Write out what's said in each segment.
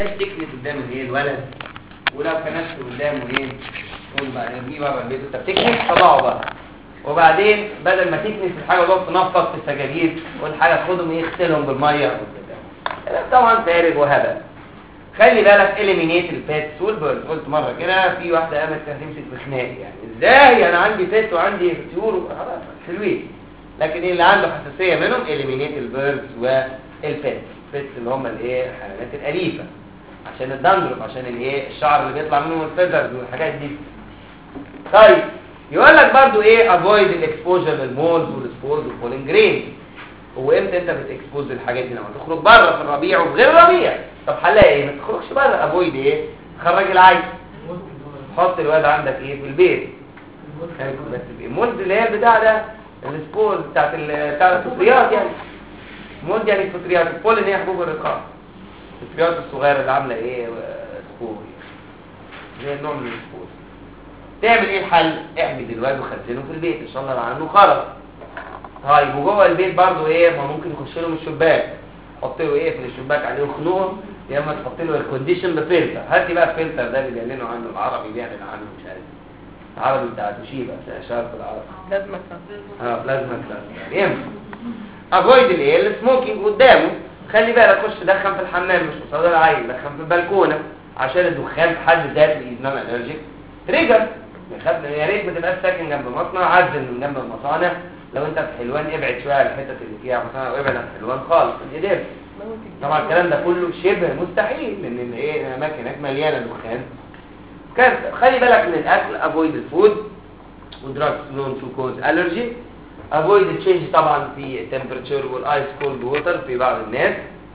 تكنس قدام الايه الولد، ولو كنست قدامه ايه قول بقى دي بره البيت انت بتكنس طلعه بقى. وبعدين بدل ما تكنس الحاجه تقعد تنفض في السجاجيد والحاجه تاخدهم يغسلهم بالميه طبعا فارغ وهبل. خلي بالك اليمينيت البيتس والبيرد. قلت مره كده في واحده قامت تمسك في خناقي، يعني ازاي انا عندي بيت وعندي طيور خلاص حلوين، لكن اللي عنده حساسيه منهم اليمينيت البيردز والبيتس. البيتس اللي هم الايه الحيوانات الاليفه، عشان الدندرف، عشان الايه الشعر اللي بيطلع منهم الفيذرز والحاجات دي. طيب يقول لك برضو ايه افويد الاكسبوجر للمولز والسبورز والبولين جرين. هو امتى انت بتكسبوز الحاجات دي؟ لما تخرج بره في الربيع وفي غير الربيع. طب حلها ايه؟ ما تخرجش بره. افويد ايه؟ خرج العين. حط الواد عندك ايه في البيت. بس المولد اللي هي البتاع ده السبور بتاع الفطريات، يعني مولد يعني الفطريات. البولين هي حبوب الرقاق، الفطريات الصغيره اللي عامله ايه سبور، زي نوع من السبور. تعمل ايه الحل؟ احبس الواد وخزنه في البيت ان شاء الله عنه خرج. طيب وجوه البيت برضو ايه؟ ما ممكن يخش له من الشباك. حط له ايه في الشباك عليه خنوق، يا اما تحط له الكونديشن بفلتر. هاتي بقى الفلتر ده اللي بيعلنوا عنه العربي، بيعلن عنه مش عارف العربي بتاع توشيبا شارك العربي بلازما بلازما ينفع. افويد الايه السموكينج قدامه. خلي بالك خش دخن في الحمام مش قصاد العين، دخن في البلكونه، عشان الدخان في حد ذاته ايزنان الرجيك تريجر. يا ريت ما تبقاش ساكن جنب مصنع، عزل من جنب المصانع. لو انت في حلوان ابعد شويه عن الحتت اللي فيها مصانع، وابعد عن حلوان خالص ما تقدرش. طبعا الكلام ده كله شبه مستحيل لان الايه الاماكن هناك مليانه دخان. خلي بالك من الاكل. افويد الفود ودراجز نون تو كوز الرجي. افويد التشينج طبعا في التمبرتشر والايس كولد ووتر في بعض الناس.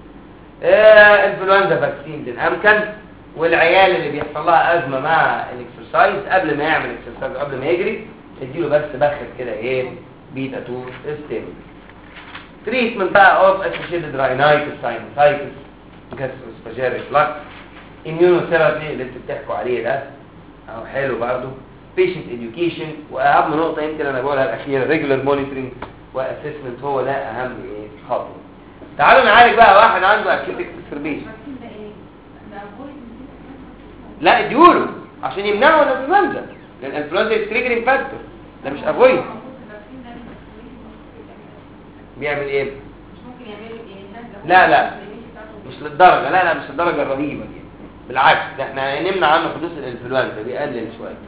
انفلونزا فاكسين ان امكن. والعيال اللي بيحصل لها ازمه مع الاكسرسايز قبل ما يعمل اكسرسايز قبل ما يجري اديله بس بخت كده ايه بيتا 2 ستيم. تريتمنت بقى اوف اسوشيتد راينايتس ساينوسايتس جاستروسفاجيال ريفلكس. اميونوثيرابي اللي انتوا بتحكوا عليه ده اهو حلو برضه. بيشنت اديوكيشن، واهم نقطه يمكن انا بقولها الاخيره ريجولار مونيتورنج واسسمنت، هو ده اهم ايه خطوه. تعالوا نعالج بقى واحد عنده اكيوت اكسربيشن. لا اديوله عشان يمنعوا الانفلونزا، لان الانفلونزا تريجرينج فاكتور. ده مش افويد. بيعمل ايه؟ مش ممكن يعمل لا مش للدرجه، لا مش للدرجه الرهيبه دي، بالعكس ده احنا نمنع عنه حدوث الانفلونزا، بيقلل شويه.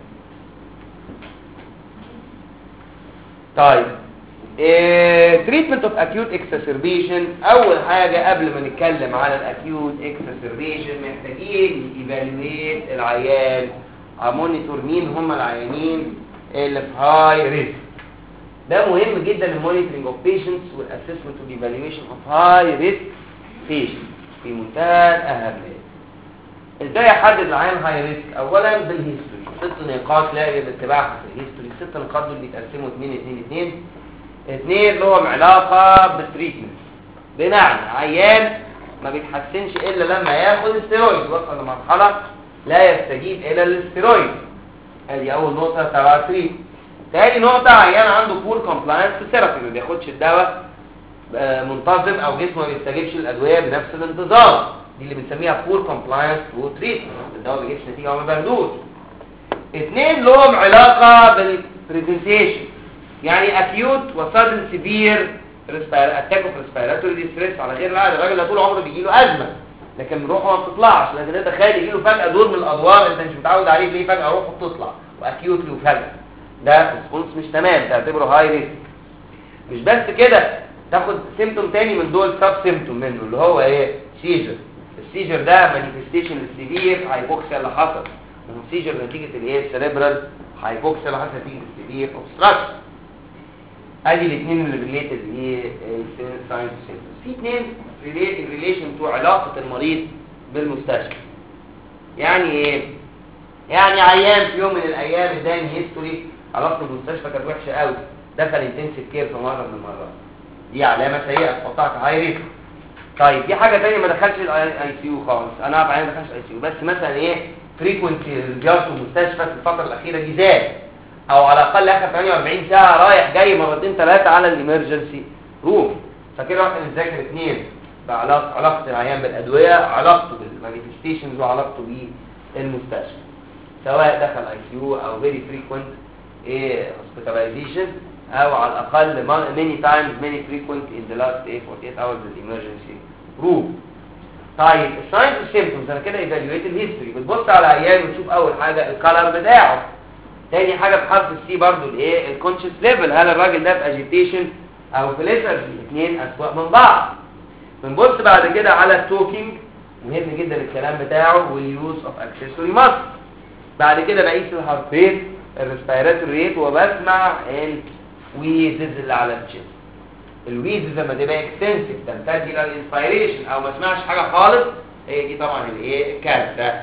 طيب تريتمنت اوف اكيوت اكسسربيشن. اول حاجه قبل ما نتكلم على الاكيوت اكسسربيشن محتاجين ايفالويت العيان، مونيتور مين هم العيانين اللي في هاي ريسك. ده مهم جدا المونيتورنج اوف بيشنتس والاسسمنت والايفالويشن اوف هاي ريسك بيشنتس في منتهى الاهميه. ازاي احدد العيان هاي ريسك؟ اولا بالهيستوري. 6 نقاط لا يجب اتباعها في الهيستوري. 6 نقاط دول بيتقسموا 2 لهم علاقه بالتريتمنت. بمعنى عيان ما بيتحسنش الا لما ياخد الستيرويد، وصل لمرحله لا يستجيب الى الستيرويد. ادي اول نقطه تبع التريتمنت. تاني نقطه عيان عنده بور كومبلاينس في الثيرابي، ما بياخدش الدواء منتظم او جسمه ما بيستجيبش للادويه بنفس الانتظام، دي اللي بنسميها بور كومبلاينس تو تريتمنت، الدواء ما بيجيبش نتيجه وما بياخدوش. 2 لهم علاقه بالبريزنتيشن، يعني اكيوت وسادن سيفير اتاك اوف ريسبيراتوري ديستريس على غير العاده. الراجل ده طول عمره بيجي له ازمه لكن روحه ما بتطلعش، لكن انت تخيل يجي له فجاه دور من الادوار انت مش متعود عليه، ليه فجاه روحه بتطلع واكيوتلي وفجاه، ده ريسبونس مش تمام، تعتبره هاي ريسك. مش بس كده، تاخد سيمتوم تاني من دول سب سيمتوم منه اللي هو ايه سيجر. السيجر ده مانيفستيشن السيفير هايبوكسيا اللي حصل، والسيجر نتيجه الايه السيريبرال هايبوكسيا اللي حصل نتيجه السيفير اوبستراكشن. ادي الاثنين اللي ريليتد للساينس سيمتومز. في 2 ريليشن تو علاقه المريض بالمستشفى. يعني ايه؟ يعني عيان في يوم من الايام اداني هيستوري علاقته بالمستشفى كانت وحشه قوي، دخل انتنسيف كير في مره من المرات، دي علامه سيئه تحطها كهاي ريسك. طيب دي حاجه ثانيه، ما دخلش الاي سي يو خالص، انا اعرف عيان ما دخلش الاي سي يو، بس مثلا ايه فريكوينسي زيارته المستشفى في الفتره الاخيره دي زاد، او على الاقل اخر 48 ساعه رايح جاي مرتين 3 على الامرجنسي روم. فكده واحنا بنذاكر 2 علاقه العيان بالادويه، علاقته بالمانيفستيشنز وعلاقته بالمستشفى، سواء دخل اي كيو او فيري فريكوينت هوسبيتاليزيشن، او على الاقل many times many frequent in the last 48 hours in the emergency room. طيب الساينز والسيمبتومز انا كده ايفالويت الهيستوري، بتبص على العيان وتشوف اول حاجه الكلر بتاعه، تاني حاجه بحرف السي برضو الايه الكونشس ليفل، هل الراجل ده في اجيتيشن او في ليثارجي، الاثنين اسوأ من بعض. بنبص بعد كده على التوكينج، مهم جدا الكلام بتاعه، واليوز اوف اكسسوري ماسك. بعد كده بقيس الهارت ريت، الريسبيراتوري ريت، وبسمع الويزز اللي على الجسم. الويزز لما تبقى اكستنسيف تمتد الى الانسبيريشن او ما اسمعش حاجه خالص، هي دي طبعا الايه الكارثه.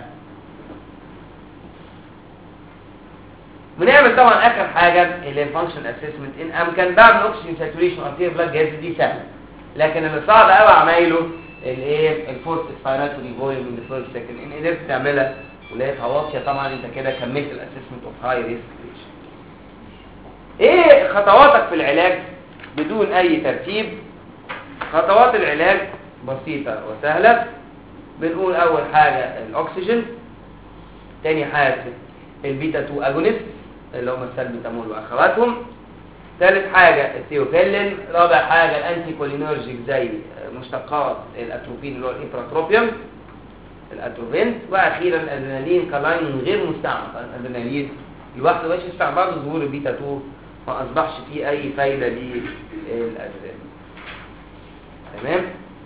بنعمل طبعا اخر حاجه اللي هي الفانكشن اسسمنت ان امكن. بعمل اوكسجين ساتوريشن ارتير بلاد جاز، دي سهله، لكن اللي صعب قوي عمايله الايه الفورس اسبيراتوري فوليوم من ذا فيرست سكند. ان قدرت تعملها ولقيتها واطيه طبعا انت كده كملت الاسسمنت اوف هاي ريسك بيشنت. ايه خطواتك في العلاج بدون اي ترتيب؟ خطوات العلاج بسيطه وسهله. بنقول اول حاجه الاكسجين، تاني حاجه البيتا 2 اجونست اللي هم السلبيتامول واخواتهم، ثالث حاجه الثيوفيلين، رابع حاجه الانتي كولينرجيك زي مشتقات الاتروبين اللي هو الانتراتروبيوم الاتروفين، واخيرا الادرينالين كلاين غير مستعمل. الادرينالين لوحده مش يستعمل، بعد ظهور البيتا 2 ما اصبحش فيه اي فايده للادرينالين. تمام؟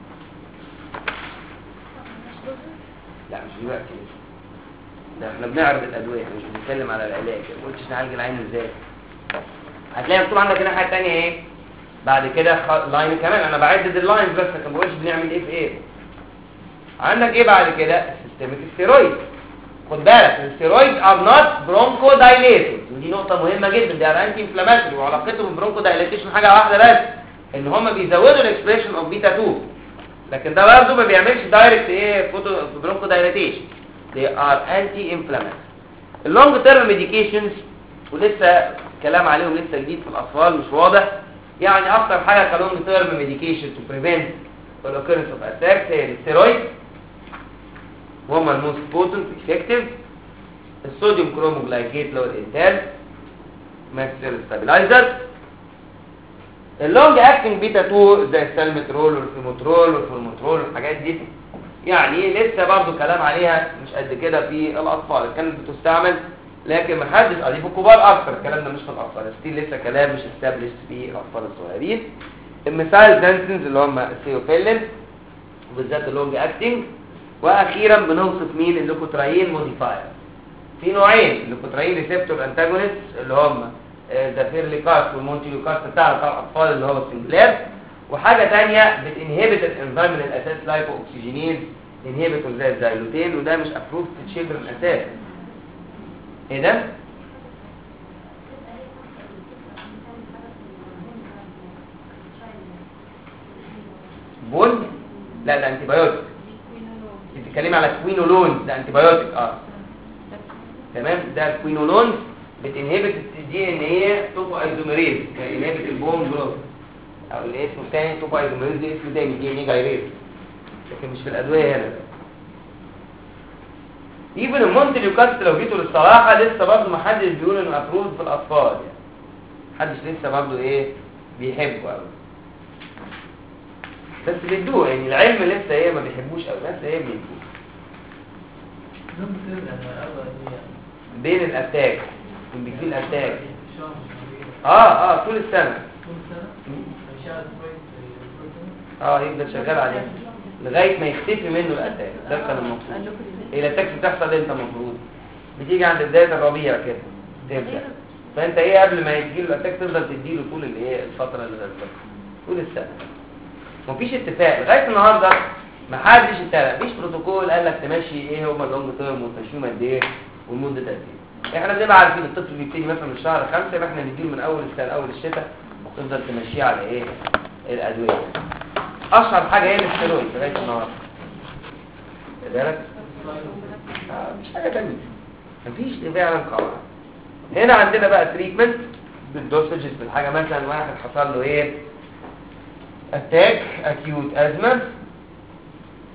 لا مش دلوقتي لسه، ده احنا بنعرض الادويه، مش بنتكلم على العلاج. ما قلتش نعالج العين ازاي. هتلاقي مكتوب عندك هنا حاجه ثانيه ايه بعد كده لاين كمان، انا بعدد اللاينز بس ما بقولش بنعمل ايه في ايه. عندك ايه بعد كده؟ السيستميك ستيرويد. خد بالك الستيرويد ار نوت برونكو دايليتور، ودي نقطه مهمه جدا، دي ار انتي انفلاماتوري، وعلاقتهم بالبرونكو دايليتيشن حاجه واحده بس، ان هم بيزودوا الاكسبريشن اوف بيتا 2، لكن ده برضه ما بيعملش دايركت ايه برونكو دايليتيشن. they are anti-inflammatory. اللونج تيرم ميديكيشنز ولسه كلام عليهم لسه جديد في الاطفال مش واضح، يعني اكتر حاجه كلونج تيرم ميديكيشن تو بريفنت الاوكيرنس اوف اتاكس هي الستيرويد، وهم الموست بوتنت افكتيف. الصوديوم كروموجلايكيت اللي هو الانتال ماكسيل ستابلايزر. اللونج اكتنج بيتا 2 زي السالمترول والفيموترول والفورموترول والحاجات دي، يعني لسه برضه كلام عليها مش قد كده في الاطفال، كانت بتستعمل لكن ما حدش قال في الكبار اكتر، الكلام ده مش في الاطفال، ستيل لسه كلام مش استابليش في الاطفال الصغيرين. الميثايل زانسنز اللي هم الثيوفيلين وبالذات اللونج اكتنج. واخيرا بنوصف مين؟ اللوكوترايين موديفاير. في نوعين اللوكوترايين ريسبتور انتاجونست اللي هم زافيرليكارت والمونتيلوكارت بتاع الاطفال اللي هو السنجلاب، وحاجه ثانيه بتنهبت الانزيم من الاساس لايبو اوكسجينيز انهبيتور زي الزايلوتين، وده مش ابروفد في تشيلدرن اساسا. ايه ده؟ بول؟ لا ده انتي بايوتيك. انت بتتكلمي على كوينولون، ده انتي بايوتيك. تمام، ده الكوينولون بتنهبت الدي ان ايه توبو ايزوميريز، بتنهبت البون جروث، او الاسم الثاني توبو ايزوميريز ده اسم تاني دي ان ايه جايريز، لكن مش في الادويه هنا. ايفن المونتيلوكارت لو جيتوا للصراحه لسه برضه ما حدش بيقول انه ابروف في الاطفال، يعني محدش لسه برضه ايه بيحبه قوي، بس بيدوه، يعني العلم لسه ايه ما بيحبوش قوي، بس ايه بيدوه بين الاتاك بيجي الاتاك طول السنه يفضل شغال عليه لغايه ما يختفي منه الاتاك. ده كان المفروض. الاتاك بتحصل امتى؟ المفروض بتيجي عند بدايه الربيع كده تبدا، فانت ايه قبل ما يجي له الاتاك تفضل تديله طول الايه الفتره اللي غيرتها طول السنه. مفيش اتفاق لغايه النهارده، ما حدش اتفق، مفيش بروتوكول قال لك تمشي ايه هم اللونج تيرم وتمشيهم قد ايه والمده قد ايه. احنا بنبقى عارفين الطفل بيبتدي مثلا من شهر 5، يبقى احنا نديله من اول السنه اول الشتاء وتفضل تمشيه على ايه الادويه. اشهر حاجه هي الاستيرويد لغايه النهارده. بالك مش حاجه ثانيه، مفيش فعلا قواعد. هنا عندنا بقى تريتمنت بالدوسجز بالحاجه، مثلا واحد حصل له ايه اتاك اكيوت ازمه،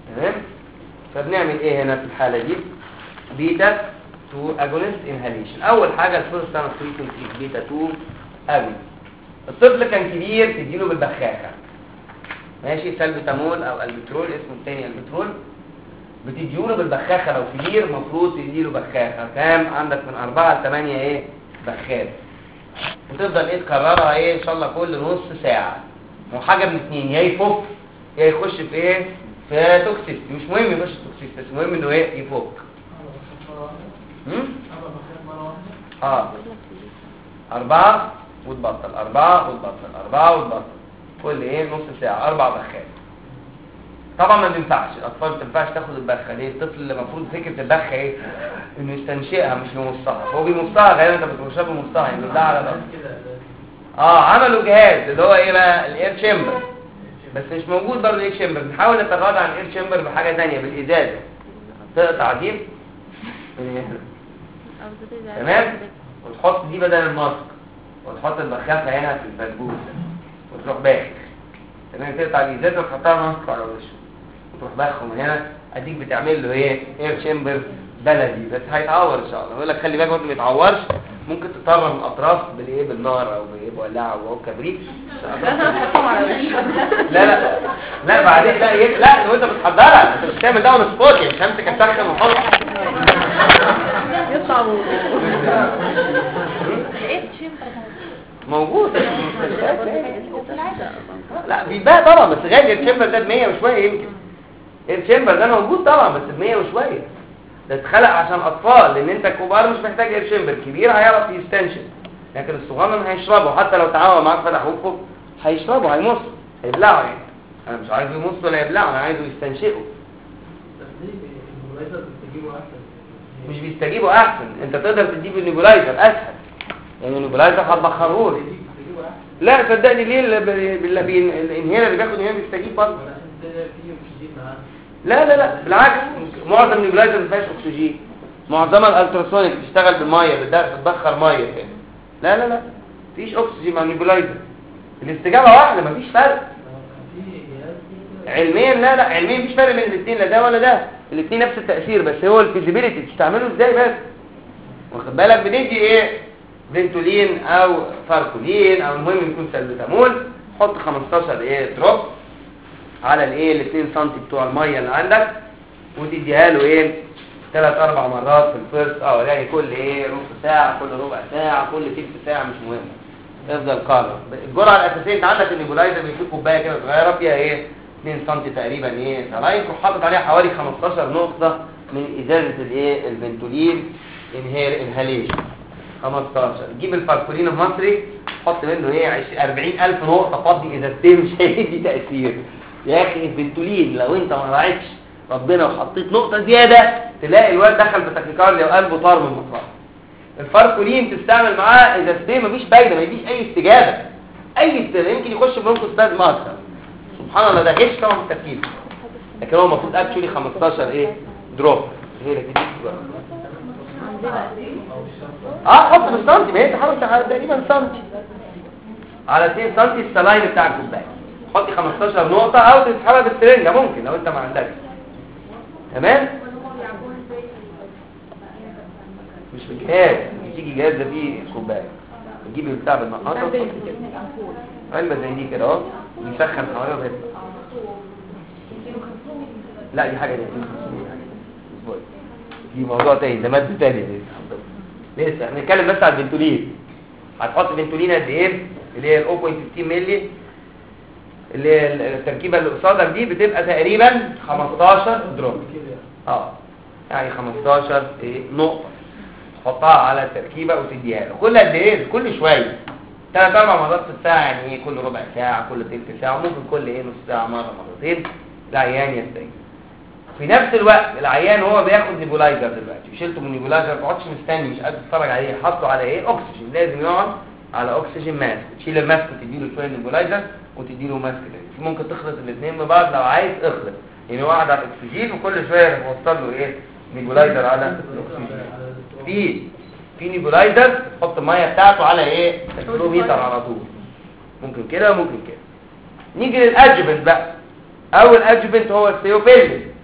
تمام. فبنعمل ايه هنا في الحاله دي؟ بيتا 2 اجونست انهاليشن. اول حاجه الفيرست لاين اوف تريتمنت بيتا 2 اجونست. الطفل كان كبير تديله بالبخاخه، ماشي، سلبوتامول او البترول، اسمه الثاني البترول، بتديله بالبخاخه. لو كبير المفروض تديله بخاخه كام؟ عندك من 4 ل 8 ايه بخاخ، وتفضل ايه تكررها ايه ان شاء الله كل نص ساعه. وحاجه من اتنين، يا يفك يا يخش في ايه في توكسيستي. مش مهم يخش في توكسيستي بس المهم انه ايه يفك. اه 4 وتبطل، 4 وتبطل، 4 وتبطل، كل ايه نص ساعه 4 بخات. طبعا ما بينفعش الاطفال، ما تنفعش تاخد البخه. ليه؟ الطفل اللي المفروض فكره البخه ايه؟ انه يستنشقها مش يمصها. هو بيمصها غالبا، انت بترشها بيمصها يعني ده على الارض. عملوا جهاز اللي هو ايه بقى الاير تشامبر، بس مش موجود برضه الاير تشامبر. بنحاول نتغاضى عن الاير تشامبر بحاجه ثانيه، بالازازه تقطع دي من هنا، تمام، وتحط دي بدل الماسك، وتحط البخاخه هنا في البسبوسه وتروح باخخ، تمام، تقطع الازازه وتحطها ماسك على وشه وتروح باخخه من هنا. اديك بتعمل له ايه اير تشامبر بلدي، بس هيتعور ان شاء الله. يقول لك خلي بالك ما يتعورش، ممكن تطرم الاطراف بالايه بالنار او بايه بولعه او كبريت. لا لا لا بعدين لا لو انت بتحضرها انت مش هتعمل ده اون سبوت، يعني مش همسك اسخن وحط يطلع موجود. لا بيتباع طبعا بس غالي. التشامبر ده ب 100 وشويه يمكن. التشامبر ده موجود طبعا بس ب 100 وشويه. ده اتخلق عشان اطفال، لان انت الكبار مش محتاج ايرشامبر، كبير هيعرف يستنشق، لكن الصغنن هيشربه. حتى لو تعاون معاك فتح بقه هيشربه، هيمص، هيبلعه. يعني انا مش عايزه يمص ولا يبلعه، انا عايزه يستنشقه. مش بيستجيبوا احسن، انت تقدر تجيب النيبولايزر اسهل، يعني النيبولايزر هتبخره. لا صدقني ليه الانهيلر اللي بياخد انهيلر بيستجيب برضه. لا بالعكس، معظم النيبولايزر ما فيهاش اكسجين، معظمها الالتراسونيك بتشتغل بالميه، بتبخر ميه كده. لا مفيش اكسجين مع النيبولايزر، الاستجابه واحده مفيش فرق علميا. لا علميا مفيش فرق بين الاثنين، لا ده ولا ده، الاثنين نفس التاثير، بس هو الفيزيبيليتي تستعمله ازاي بس. واخد بالك؟ بندي ايه فينتولين او فاركولين او المهم يكون سلبوتامول، حط 15 ايه دروب على الايه ال 2 سم بتوع الميه اللي عندك، وتديها له ايه 3 4 مرات في الفيرست يعني كل ايه نص ساعه، كل ربع ساعه، كل ثلث ساعه، مش مهم، افضل كرر. الجرعه الاساسيه انت عندك النيبولايزر بيجيب كوبايه كده صغيره فيها ايه 2 سم تقريبا ايه سلاين، تروح حاطط عليها حوالي 15 نقطه من ازازه الايه الفنتولين انهاليشن 15. تجيب الفاركولين المصري حط منه ايه 40,000 نقطه، فضي ازازتين مش هيدي تاثير. يا اخي الفنتولين لو انت ما راعيتش ربنا وحطيت نقطه زياده تلاقي الواد دخل في تاكيكارديا وقلبه طار من المطرح. الفاركولين تستعمل معاه ازازتين مفيش فايده، ما يديش اي استجابه، يمكن يخش برونكوستاز ماسكر. سبحان الله، ده غش طبعا في التركيب، لكن هو المفروض اكشولي 15 ايه دروب هي اللي تديك حط بالسنتي، ما هي تحاول تقريبا سنتي على 2 سنتي السلاين بتاع الكوبايه، حطي 15 نقطه او تسحبها بالسرنجه ممكن لو انت ما عندكش. تمام، مش بالجهاز، بتيجي جهاز ده فيه كوبايه، تجيب البتاع بالنقاطه علبه زي دي كده اهو، بيسخن حوالي وبيطلع. لا دي حاجه دي موضوع تاني، ده ماده تانيه لسه هنتكلم بس على الفنتولين. هتحط فنتولين قد ايه اللي هي 0.15 مللي، اللي هي التركيبه اللي قصادك دي بتبقى تقريبا 15 دروب يعني 15 نقطه تحطها على التركيبه وتديها له. كل قد ايه؟ كل شويه 3 4 مرات في الساعه، يعني ايه كل ربع ساعه، كل ثلث ساعه، ممكن كل نص ساعه، مره مرتين العيان يستجيب. في نفس الوقت العيان هو بياخد نيبولايزر دلوقتي، شلته من النيبولايزر ما تقعدش مستني مش قادر تتفرج عليه، حطه على ايه اكسجين، لازم يقعد على اكسجين ماسك، تشيل الماسك وتديله شويه نيبولايزر وتديله ماسك تاني. ممكن تخلط الاثنين ببعض لو عايز اخلط، يعني واحد على الاكسجين وكل شويه توصل له ايه نيبولايزر على الاكسجين. في نيبولايزر تحط الميه بتاعته على ايه الكيلومتر على طول، ممكن كده وممكن كده. نيجي للادجوفنت بقى. اول ادجوفنت هو الثيوفيلين.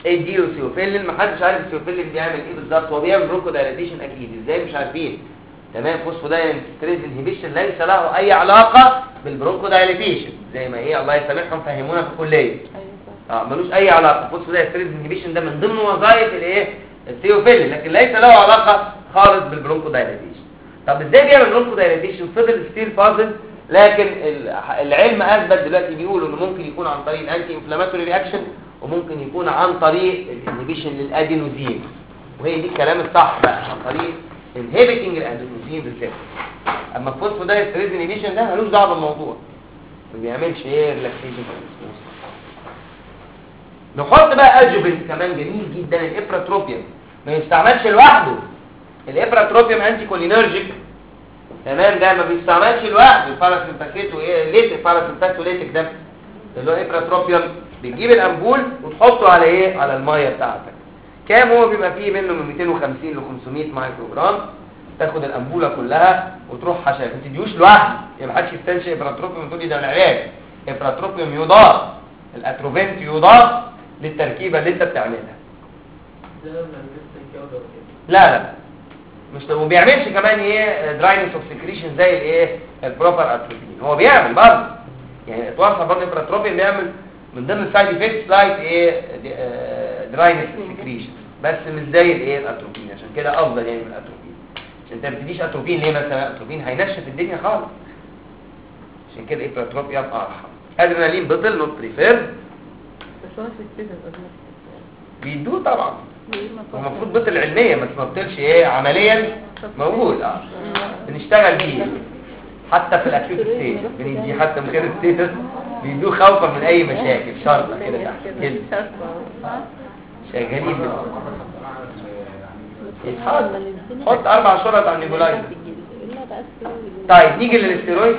اديله سيوفيلين. محدش عارف السيوفيلين بيعمل ايه بالظبط. هو بيعمل برونكو دايلاتيشن اكيد، ازاي مش عارفين. تمام. فوسفودايستريز انهبيشن ليس له اي علاقه بالبرونكو دايلاتيشن، زي ما ايه الله يسامحهم فهمونا في الكليه. ملوش اي علاقه. فوسفودايستريز انهبيشن ده من ضمن وظائف الايه السيوفيلين، لكن ليس له علاقه خالص بالبرونكو دايلاتيشن. طب ازاي بيعمل برونكو دايلاتيشن؟ فضل ستيل فاضل، لكن العلم اثبت دلوقتي بيقولوا انه ممكن يكون عن طريق الانتي انفلاماتوري رياكشن، وممكن يكون عن طريق الانهبيشن للادينوزين، وهي دي الكلام الصح بقى، عن طريق انهبيتنج الادينوزين بالذات. اما الفوسفودايستريز انهبيشن ده ملوش دعوه بالموضوع، ما بيعملش ايه ريلاكسيشن. نحط بقى ادجوفنت كمان جميل جدا، الابراتروبيوم. ما يستعملش لوحده، الابراتروبيوم انتي كولينرجيك. تمام. ده ما بيستعملش لوحده. الباراسيمباثيتو ايه ليتك، باراسيمباثوليتك ده اللي هو ابراتروبيوم. بتجيب الامبول وتحطه على ايه؟ على الميه بتاعتك. كام هو؟ بيبقى فيه منه من 250 ل 500 مايكرو جرام. تاخد الامبوله كلها وتروح حشاها. ما تديوش لوحده، يعني ما حدش يستنشق ابراتروبيوم وتقول لي ده العلاج. ابراتروبيوم يضاف، الاتروفنت يضاف للتركيبه اللي انت بتعملها. لا مش ما بيعملش كمان ايه دراينس اوف سكريشن زي الايه البروبر اتروبين. هو بيعمل برضه، يعني اتوصف برضه الابراتروبين بيعمل من ضمن السايد افكتس لايك ايه دراينس سكريشن، بس مش زي الايه الاتروبين. عشان كده افضل يعني من الاتروبين. عشان انت ما بتديش اتروبين ليه مثلا؟ الاتروبين هينشف الدنيا خالص. عشان كده الابراتروبين ارحم. ادرينالين بطل نوت بريفير. بيدوه طبعا، المفروض بطل علميا بس ما بطلش ايه عمليا موجود. بنشتغل بيه حتى في الاكيوت ستيج، بنديه حتى من غير ستيتس، بيدوه خوفا من اي مشاكل. شرطه كده تحت كده شغالين حط 4 شرط على النيبولايزر. طيب نيجي للاستيرويد.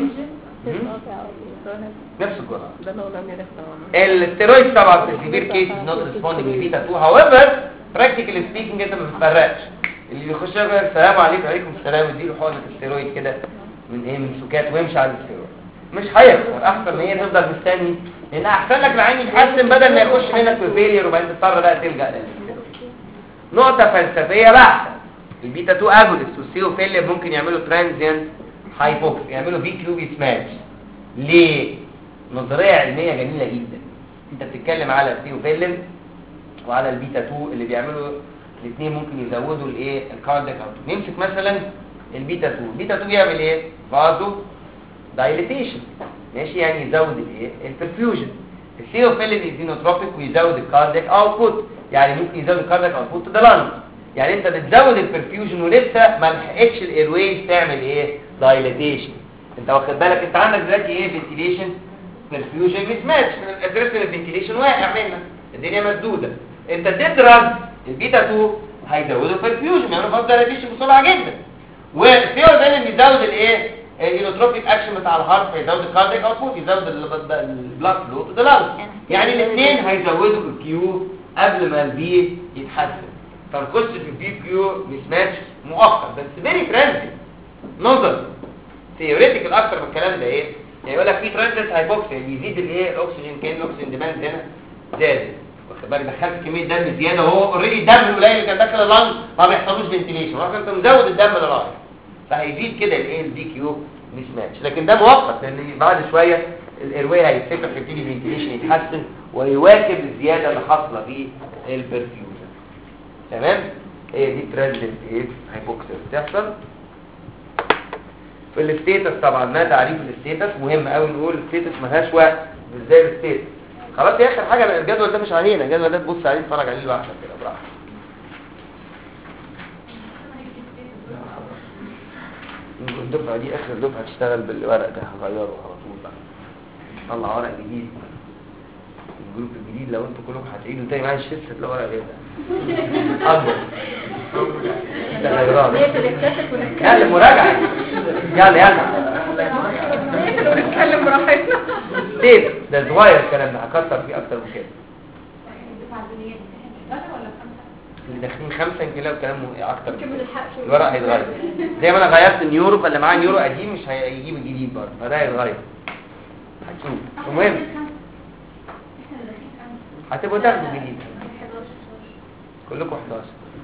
نفس الجرعه. الاستيرويد طبعا في السيفير كيس نوت ريسبوندينج لبيتا 2. هاويفر براكتيكال سبيكينج انت ما بتفرقش. اللي بيخش يقول السلام عليكم وعليكم السلام ويديله حقنه استيرويد كده من سكات ويمشي على الاستيرويد، مش هيخسر. احسن ما هي تفضل مستني، لان احسن لك العين يتحسن بدل ما يخش منك في فيلير وبعدين تضطر بقى تلجا للاستيرويد. نقطه فلسفيه بحته، البيتا 2 اجونست والسيوفيلين ممكن يعملوا ترانزيانت هايبوكس، يعملوا في كيو بي سماتش. ليه؟ نظريه علميه جميله جدا. انت بتتكلم على السيوفيلين وعلى البيتا 2 اللي بيعملوا الاثنين ممكن يزودوا الايه الكاردياك اوت. نمسك مثلا البيتا 2. البيتا 2 بيعمل ايه؟ فازو دايليتيشن، ماشي، يعني يزود الايه البرفيوجن. السيوفيلين ايزينوتروبيك ويزود الكاردياك اوتبوت، يعني ممكن يزود الكاردياك اوتبوت تو ذا لانج. يعني انت بتزود البرفيوجن ولسه ما لحقتش الايرويز تعمل ايه دايليتيشن. انت واخد بالك؟ انت عندك دلوقتي ايه فنتيليشن برفيوجن مش ماتش، من الادرس من الفنتيليشن واقع منك، الدنيا مسدوده. انت اديت دراج البيتا 2 هيزودوا البرفيوجن، يعملوا فاز دايليتيشن بسرعه جدا. والسيوفيلين بيزود الايه الاينوتروبيك اكشن بتاع الهارت، هيزود الكاردياك اوتبوت، يزود البلاد فلو تو ذا لانج. يعني الاثنين هيزودوا الكيو قبل ما البي يتحسن. فالقصه في البي كيو مش ماتش مؤقت بس فيري ترانزيت. نظر ثيوريتيكال اكتر من الكلام ده ايه؟ يعني يقول لك في ترانزيت هايبوكسيا، بيزيد الايه الاكسجين، كان الاكسجين ديماند هنا زاد، واخد بالك؟ دخلت كميه دم زياده وهو اوريدي الدم القليل اللي كان داخل اللنج ما بيحصلوش فنتيليشن، رغم انت مزود الدم للراحل، فهيزيد كده الايه البي كيو مش ماتش. لكن ده مؤقت، لان بعد شويه الايرواي هيتفتح يبتدي الفنتيليشن يتحسن ويواكب الزياده اللي حاصله في البرفيوجن. تمام؟ هي دي ترانزيت ايه هايبوكسيا بتحصل في الستيتس. طبعا ما تعريف الستيتس مهم قوي، نقول الستيتس ملهاش وقت ازاي الستيتس. خلاص دي اخر حاجه، الجدول ده مش علينا، الجدول ده تبص عليه تتفرج عليه لوحدك كده براحتك. الدفعه دي اخر دفعه تشتغل بالورق ده، هغيره على طول بقى، طلع ورق جديد. الجروب الجديد لو انتوا كلكم هتعيدوا تاني معايا الشيت هتلاقوا ورق غير ده اكبر. ده غيران نتكلم مراجعه. يلا نتكلم براحتنا. ليه ده صغير الكلام ده، هكتر فيه اكتر من كده. اللي داخلين 5 يمكن لو كلام اكتر، الورق هيتغير. زي ما انا غيرت النيورو، فاللي معاه نيورو قديم مش هيجيب الجديد برضه، فده هيتغير. هتشوف. المهم هتبقوا تاخدوا جديد. كلكم 11.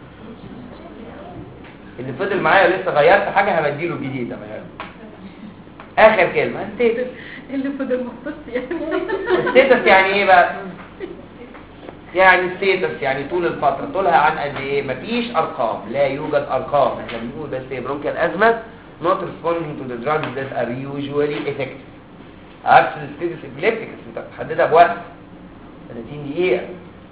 اللي فضل معايا لسه غيرت حاجه هبديله جديده معايا. اخر كلمه ستيتس. اللي فضل محطوط يعني ستيتس يعني ايه بقى؟ يعني ستيتس يعني طول الفتره، طولها عن قد ايه؟ مفيش ارقام، لا يوجد ارقام. احنا بنقول بس هي برونكيال ازمه not responding to the drugs that are usually effective. عكس الستيتس ابليبتيكس انت بتحددها بوقت 30 دقيقه.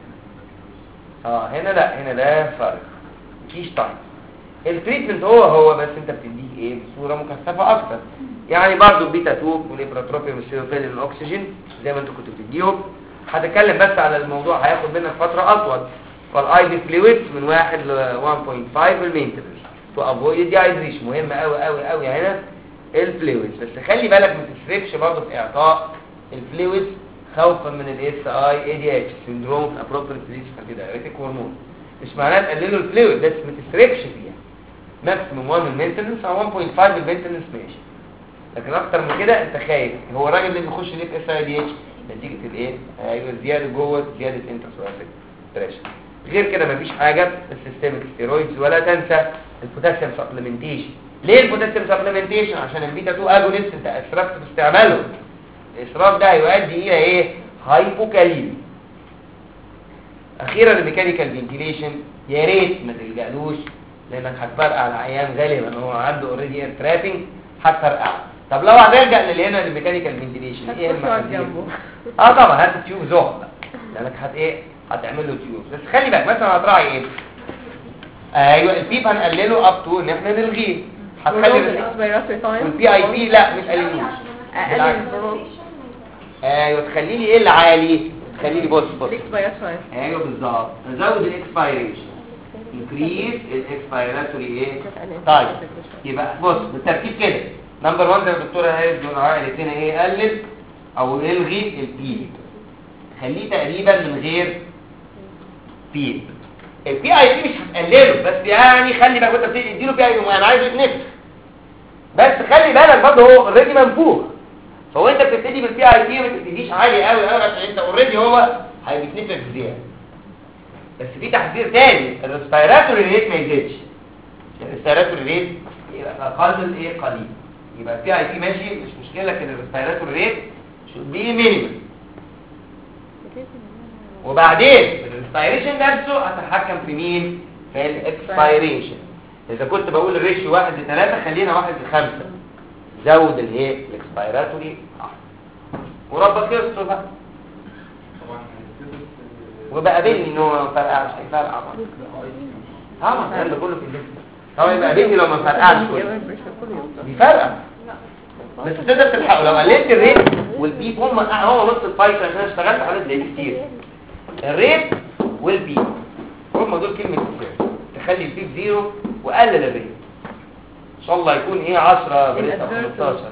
هنا لا، هنا ده فرق، مفيش تايم. التريتمنت هو بس انت بتديه ايه بصوره مكثفه اكتر. يعني برضو البيتا 2 والابراتروبين والسيروفيلين والاكسجين زي ما انتوا كنتوا بتديهم. هتكلم بس على الموضوع هياخد منك فتره اطول. فالاي في فلويد من 1 ل 1.5 المينتنس تو افويد ديهايدريشن. مهم قوي قوي قوي هنا الفلويد، بس خلي بالك ما تسرفش برضو في اعطاء الفلويد خوفا من الاس اي دي اتش سيندروم ابروبريت ريليس دايريتيك هرمون. مش معناه تقللوا الفلويد بس ما تسرفش فيها. ماكسيموم 1 المينتنس او 1.5 المينتنس ماشي، لكن اكتر من كده انت خايف. هو الراجل اللي بيخش ليه في اس اي دي اتش نتيجه الايه؟ ايوه زياده جوه، زياده انترثوراسيك بريشر. غير كده مفيش حاجه. السيستميك ستيرويدز، ولا تنسى البوتاسيوم سبلمنتيشن. ليه البوتاسيوم سبلمنتيشن؟ عشان البيتا 2 اجونست انت اسرفت في استعماله. الاسراف ده هيؤدي الى ايه؟ هايبوكاليميا. اخيرا الميكانيكال فنتيليشن يا ريت ما تلجألوش، لانك هتفرقع العيان غالبا هو عنده اوريدي اير ترابنج هتفرقع. طب لو هنرجع لهنا للميكانيكال فنتيليشن ايه جنبه؟ طبعا هات تيوب زهق، لانك هتعمل له تيوب. بس خلي بالك مثلا هتراعي ايه؟ ايوه البيب هنقلله اب تو ان احنا نلغيه. هتخلي البي اي بي لا مش قليلوش، ايوه تخلي لي ايه العالي؟ تخلي لي بص ايوه بالظبط، نزود الاكسبيريشن increase الاكسبيراتوري ايه؟ طيب يبقى بص بالترتيب كده. نمبر 1 زي ما الدكتوره هايز قالت لنا ايه؟ قلل او الغي البيب، خليه تقريبا من غير بيب. البي اي بي مش هتقلله، بس يعني خلي بالك وانت بتدي اديله بي اي بي، انا عايز يتنفخ بس خلي بالك برضه هو اوريدي منفوخ. فهو انت بتبتدي بالبي اي بي ما تبتديش عالي قوي قوي عشان انت اوريدي هو هيتنفخ زياده. بس في تحذير تاني، الريسبيراتوري ريت ما يزيدش. الريسبيراتوري ريت يبقى اقل ايه؟ قليل. يبقى البي اي بي ماشي مش مشكله، لكن الريسبيراتوري ريت should be minimal. وبعدين الريسبيريشن نفسه هتحكم في مين؟ في الاكسبيريشن. اذا كنت بقول الريشيو 1 ل 3 خلينا 1 ل 5. زود الايه؟ الاكسبيراتوري وربك يستر بقى. وبقى قابلني ان هو ما فرقعش، هيفرقع طبعا الكلام ده كله في الجسم. طبعا يبقى قابلني لو ما فرقعش كله بيفرقع، بس تقدر تلحقه لو قللت الريت والبيب. هو نص الفايت عشان اشتغلت على ده كتير. الريت والبيب هم دول كلمه كتير. تخلي البيب زيرو وقلل الريت ان شاء الله يكون ايه 10 بريت او 15.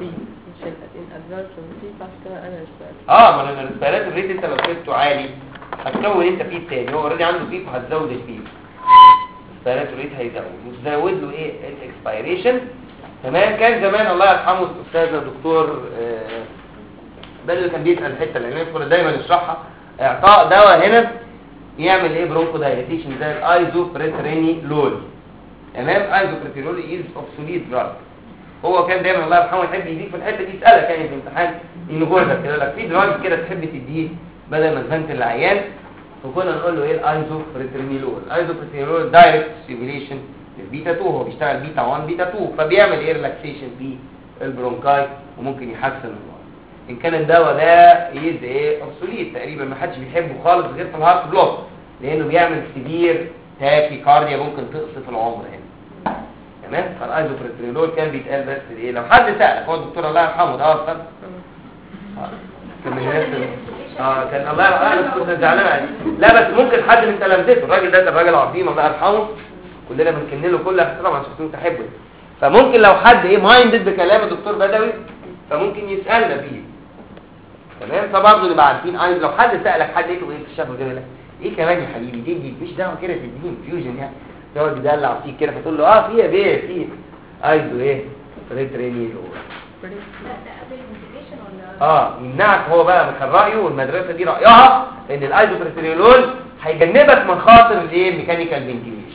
ما انا الريسبيرات الريت انت لو سبته عالي هتكون انت بيب تاني. هو اوريدي عنده بيب وهتزود البيب. الريسبيرات الريت هيزود وتزود له ايه؟ الاكسبيريشن. تمام. كان زمان الله يرحمه الاستاذ الدكتور بدل اللي كان بيسال الحته اللي كنا دايما نشرحها، اعطاء دواء هنا يعمل ايه؟ برونكو دايليتيشن زي الايزوبريترينيلول. تمام. ايزوبريترينيلول از اوبسوليت دراج. هو كان دايما الله يرحمه يحب يديك في الحته دي، يسالك يعني في الامتحان ينجوزك كده لك في دراج كده تحب تديه بدل ما تبنت العيان. فكنا نقول له ايه؟ الايزوبريترينيلول. الايزوبريترينيلول دايركت ستيميوليشن البيتا 2، هو بيشتغل بيتا 1 بيتا 2، فبيعمل ايه؟ ريلاكسيشن في البرونكاي وممكن يحسن الوضع. ان كان الدواء ده يز ايه؟ اوبسوليت تقريبا، ما حدش بيحبه خالص غير في الهارت بلوك، لانه بيعمل سيفير تاكي كارديا ممكن تقصف العمر هنا. تمام. فالايزوبريترينول كان بيتقال بس ايه؟ لو حد سالك، هو الدكتور الله يرحمه ده اصلا كان من الناس كان الله يرحمه، كنت زعلان عليه. لا بس ممكن حد من تلامذته، الراجل ده كان راجل عظيم الله يرحمه، كلنا بنكن له كل احترام عشان تكونوا تحبوا. فممكن لو حد مايندد بكلام الدكتور بدوي فممكن يسالنا فيه. تمام. فبرضه نبقى عارفين لو حد سالك، حد لقيته ايه في الشاب كده لك ايه كمان يا حبيبي دي مش دواء كده تديه انفيوجن يعني يقعد يدلع فيك كده، فتقول له في يا بيه في ايزو ايه؟ بريترينيلول. يمنعك. هو بقى كان رايه والمدرسه دي رايها ان الايزوبريترينول هيجنبك مخاطر الايه الميكانيكال فنتيليشن.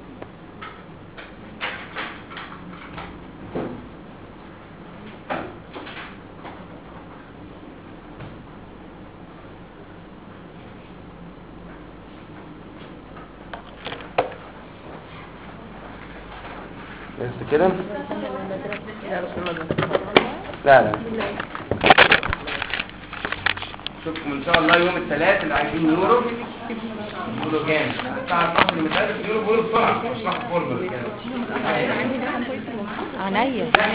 بس كده. لا اشوفكم ان شاء الله يوم الثلاث اللي عايزين يورو كام الساعه 12 اللي فاتت يورو بسرعه مش راح فورمال كده. عينيا